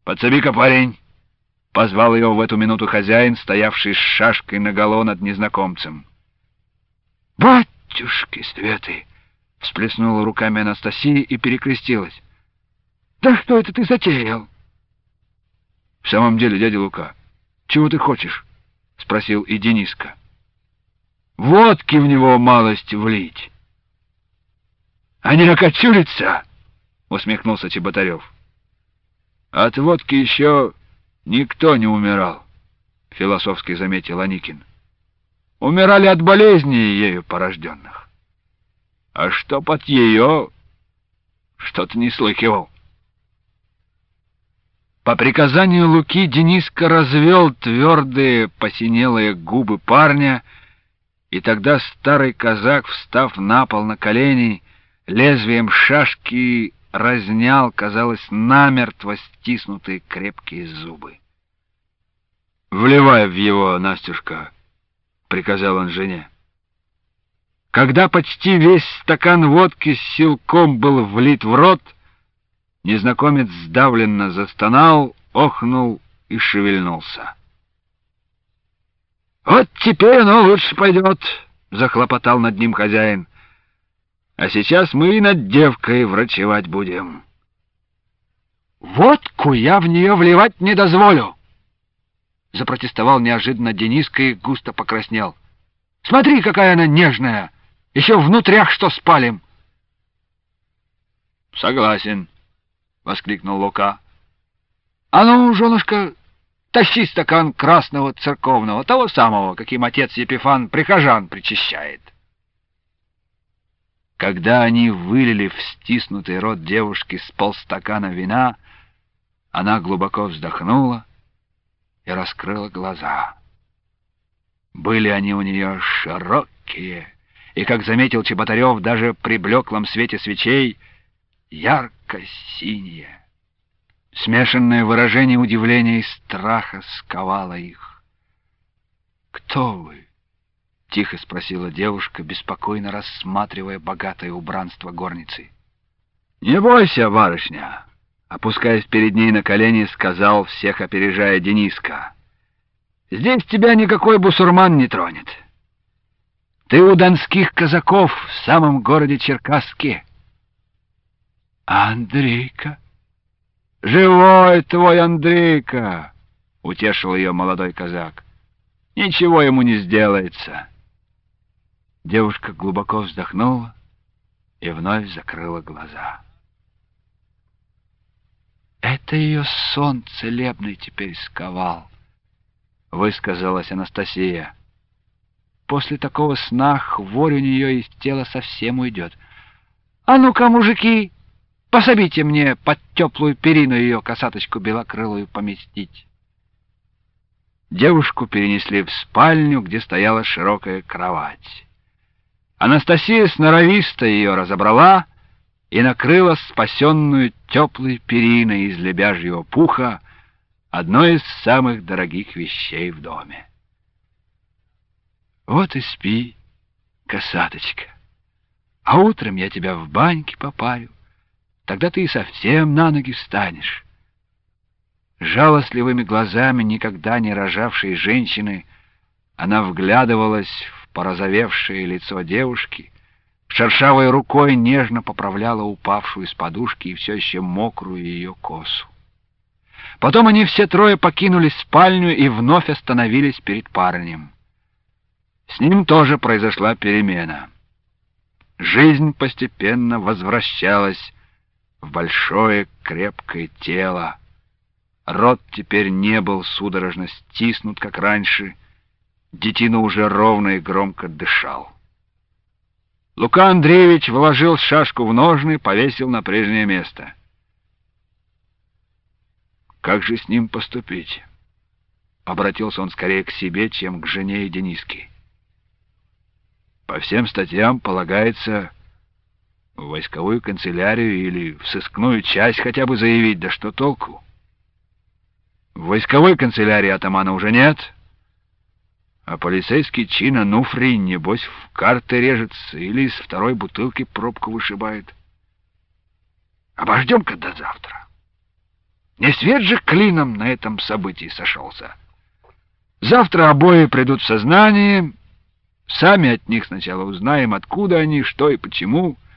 «Подсоби-ка, парень!» — позвал его в эту минуту хозяин, стоявший с шашкой наголо над незнакомцем. «Батюшки светы!» — всплеснула руками Анастасия и перекрестилась. «Да что это ты затеял?» «В самом деле, дядя Лука, чего ты хочешь?» — спросил и Дениска. «Водки в него малость влить». «А не окочурится?» — усмехнулся Чеботарев. «От водки еще никто не умирал», — философски заметил Аникин. «Умирали от болезней ею порожденных. А что под ее, что-то не слыхивал». По приказанию Луки Дениска развел твердые посинелые губы парня, и тогда старый казак, встав на пол на колени, лезвием шашки разнял, казалось, намертво стиснутые крепкие зубы. «Вливай в его, Настюшка», — приказал он жене. Когда почти весь стакан водки с силком был влит в рот, незнакомец сдавленно застонал, охнул и шевельнулся. «Вот теперь оно лучше пойдет», — захлопотал над ним хозяин. «А сейчас мы и над девкой врачевать будем». «Водку я в нее вливать не дозволю», — запротестовал неожиданно Дениска и густо покраснел. «Смотри, какая она нежная! Еще внутрях что спалим!» «Согласен», — воскликнул Лука. «А ну, женушка, тащи стакан красного церковного, того самого, каким отец Епифан прихожан причащает». Когда они вылили в стиснутый рот девушки с полстакана вина, она глубоко вздохнула и раскрыла глаза. Были они у нее широкие, и, как заметил Чеботарев, даже при блеклом свете свечей, ярко-синие. Смешанное выражение удивления и страха сковало их. «Кто вы?» — тихо спросила девушка, беспокойно рассматривая богатое убранство горницы. «Не бойся, барышня!» — опускаясь перед ней на колени, сказал, всех опережая, Дениска. «Здесь тебя никакой бусурман не тронет. Ты у донских казаков в самом городе Черкасске». «А Андрейка?» «Живой твой Андрейка!» — утешил ее молодой казак. «Ничего ему не сделается». Девушка глубоко вздохнула и вновь закрыла глаза. «Это ее сон целебный теперь сковал», — высказалась Анастасия. «После такого сна хворь у нее из тела совсем уйдет. А ну-ка, мужики, пособите мне под теплую перину ее косаточку белокрылую поместить». Девушку перенесли в спальню, где стояла широкая кровать. Анастасия сноровисто ее разобрала и накрыла спасенную теплой периной из лебяжьего пуха, одной из самых дорогих вещей в доме. «Вот и спи, косаточка, а утром я тебя в баньке попарю, тогда ты и совсем на ноги встанешь». Жалостливыми глазами никогда не рожавшей женщины она вглядывалась в порозовевшее лицо девушки, шершавой рукой нежно поправляла упавшую с подушки и все еще мокрую ее косу. Потом они все трое покинули спальню и вновь остановились перед парнем. С ним тоже произошла перемена. Жизнь постепенно возвращалась в большое крепкое тело. Рот теперь не был судорожно стиснут, как раньше. Детина уже ровно и громко дышал. Лука Андреевич вложил шашку в ножны, повесил на прежнее место. «Как же с ним поступить?» Обратился он скорее к себе, чем к жене и Дениске. «По всем статьям полагается в войсковую канцелярию или в сыскную часть хотя бы заявить, да что толку? В войсковой канцелярии атамана уже нет, а полицейский чин Ануфрий, небось, в карты режется или из второй бутылки пробку вышибает. Обождем-ка до завтра». Не свет же клином на этом событии сошелся. Завтра обои придут в сознание, сами от них сначала узнаем, откуда они, что и почему.